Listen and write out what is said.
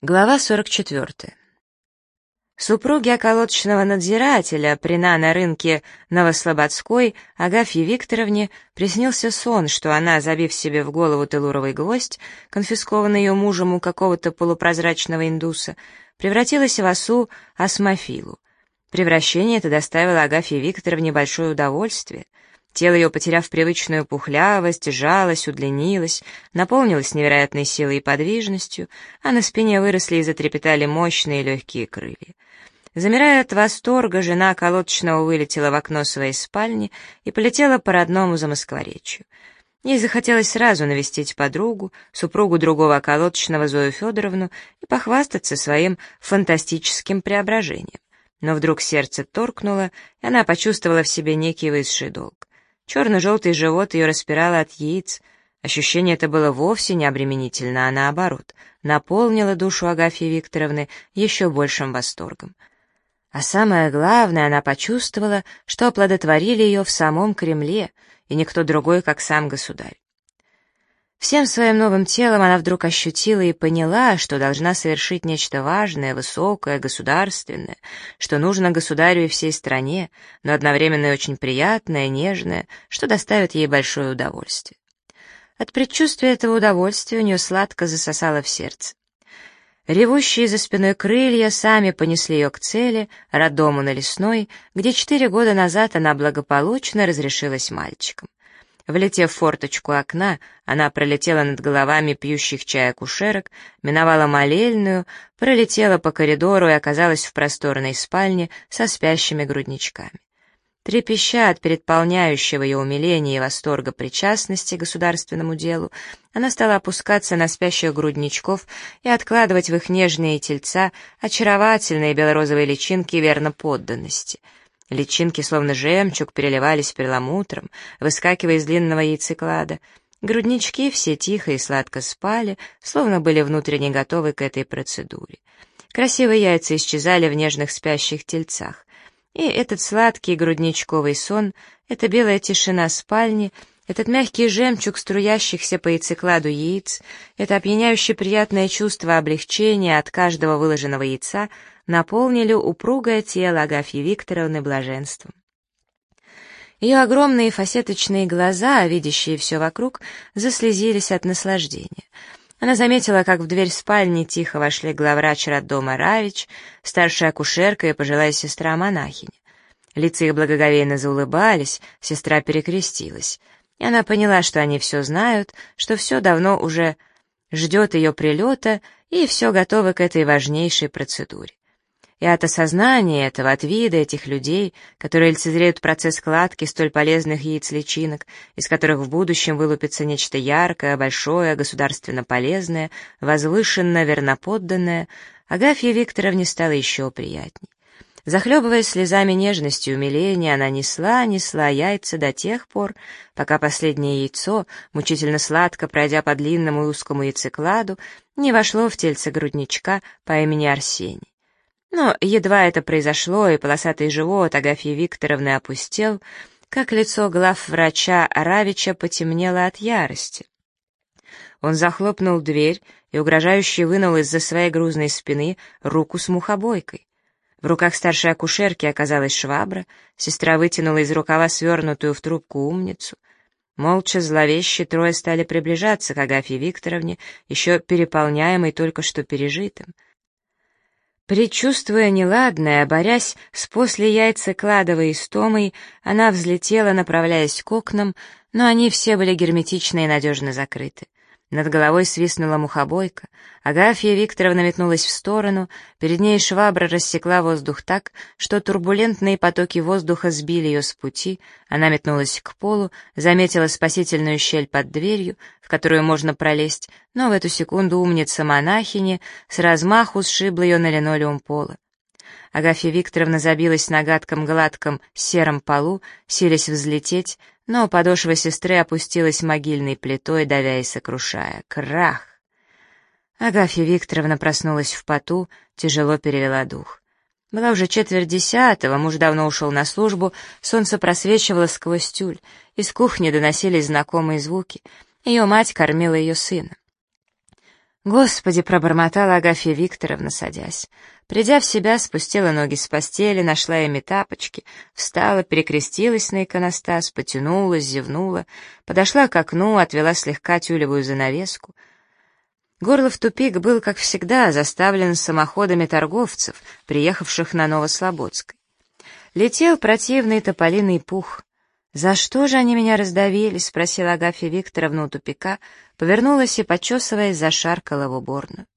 Глава 44. Супруге околоточного надзирателя Прина на рынке Новослободской Агафье Викторовне приснился сон, что она, забив себе в голову телуровый гвоздь, конфискованный ее мужем у какого-то полупрозрачного индуса, превратилась в осу Осмофилу. Превращение это доставило Агафье Викторовне большое удовольствие. Тело ее, потеряв привычную пухлявость, сжалось, удлинилось, наполнилось невероятной силой и подвижностью, а на спине выросли и затрепетали мощные легкие крылья. Замирая от восторга, жена околоточного вылетела в окно своей спальни и полетела по родному Замоскворечью. Ей захотелось сразу навестить подругу, супругу другого околоточного Зою Федоровну, и похвастаться своим фантастическим преображением. Но вдруг сердце торкнуло, и она почувствовала в себе некий высший долг. Черно-желтый живот ее распирало от яиц. Ощущение это было вовсе не обременительно, а наоборот, наполнило душу Агафьи Викторовны еще большим восторгом. А самое главное, она почувствовала, что оплодотворили ее в самом Кремле, и никто другой, как сам государь. Всем своим новым телом она вдруг ощутила и поняла, что должна совершить нечто важное, высокое, государственное, что нужно государю и всей стране, но одновременно и очень приятное, нежное, что доставит ей большое удовольствие. От предчувствия этого удовольствия у нее сладко засосало в сердце. Ревущие за спиной крылья сами понесли ее к цели, роддому на Лесной, где 4 года назад она благополучно разрешилась мальчиком. Влетев в форточку окна, она пролетела над головами пьющих чай акушерок, миновала молельную, пролетела по коридору и оказалась в просторной спальне со спящими грудничками. Трепеща от переполняющего ее умиления и восторга причастности к государственному делу, она стала опускаться на спящих грудничков и откладывать в их нежные тельца очаровательные белорозовые личинки верно подданности. Личинки, словно жемчуг, переливались перламутром, выскакивая из длинного яйцеклада. Груднички все тихо и сладко спали, словно были внутренне готовы к этой процедуре. Красивые яйца исчезали в нежных спящих тельцах. И этот сладкий грудничковый сон, эта белая тишина спальни, этот мягкий жемчуг струящихся по яйцекладу яиц, это опьяняюще приятное чувство облегчения от каждого выложенного яйца наполнили упругое тело Агафьи Викторовны блаженством. Ее огромные фасеточные глаза, видящие все вокруг, заслезились от наслаждения. Она заметила, как в дверь спальни тихо вошли главврач роддома Равич, старшая акушерка и пожилая сестра-монахиня. Лица их благоговейно заулыбались, сестра перекрестилась. И она поняла, что они все знают, что все давно уже ждет ее прилета, и все готовы к этой важнейшей процедуре. И от осознания этого, от вида этих людей, которые лицезреют процесс кладки столь полезных яиц-личинок, из которых в будущем вылупится нечто яркое, большое, государственно полезное, возвышенно, верноподданное, Агафье Викторовне стало еще приятней. Захлебываясь слезами нежности и умиления, она несла яйца до тех пор, пока последнее яйцо, мучительно сладко пройдя по длинному и узкому яйцекладу, не вошло в тельце грудничка по имени Арсений. Но едва это произошло, и полосатый живот Агафьи Викторовны опустел, как лицо главврача Равича потемнело от ярости. Он захлопнул дверь и угрожающе вынул из-за своей грузной спины руку с мухобойкой. В руках старшей акушерки оказалась швабра, сестра вытянула из рукава свернутую в трубку умницу. Молча, зловеще трое стали приближаться к Агафье Викторовне, еще переполняемой только что пережитым. Предчувствуя неладное, борясь с послеяйцекладовой истомой, она взлетела, направляясь к окнам, но они все были герметично и надежно закрыты. Над головой свистнула мухобойка, Агафья Викторовна метнулась в сторону, перед ней швабра рассекла воздух так, что турбулентные потоки воздуха сбили ее с пути, она метнулась к полу, заметила спасительную щель под дверью, в которую можно пролезть, но в эту секунду умница-монахини с размаху сшибла ее на линолеум пола. Агафья Викторовна забилась на гадком гладком сером полу, силясь взлететь, но подошва сестры опустилась могильной плитой, давя и сокрушая. Крах! Агафья Викторовна проснулась в поту, тяжело перевела дух. Была уже 9:45, муж давно ушел на службу, солнце просвечивало сквозь тюль, из кухни доносились знакомые звуки, ее мать кормила ее сына. «Господи!» — пробормотала Агафья Викторовна, садясь. Придя в себя, спустила ноги с постели, нашла ими тапочки, встала, перекрестилась на иконостас, потянулась, зевнула, подошла к окну, отвела слегка тюлевую занавеску. Горлов тупик был, как всегда, заставлен самоходами торговцев, приехавших на Новослободской. Летел противный тополиный пух. «За что же они меня раздавили?» — спросила Агафья Викторовна у тупика, повернулась и, почесываясь, зашаркала в уборную.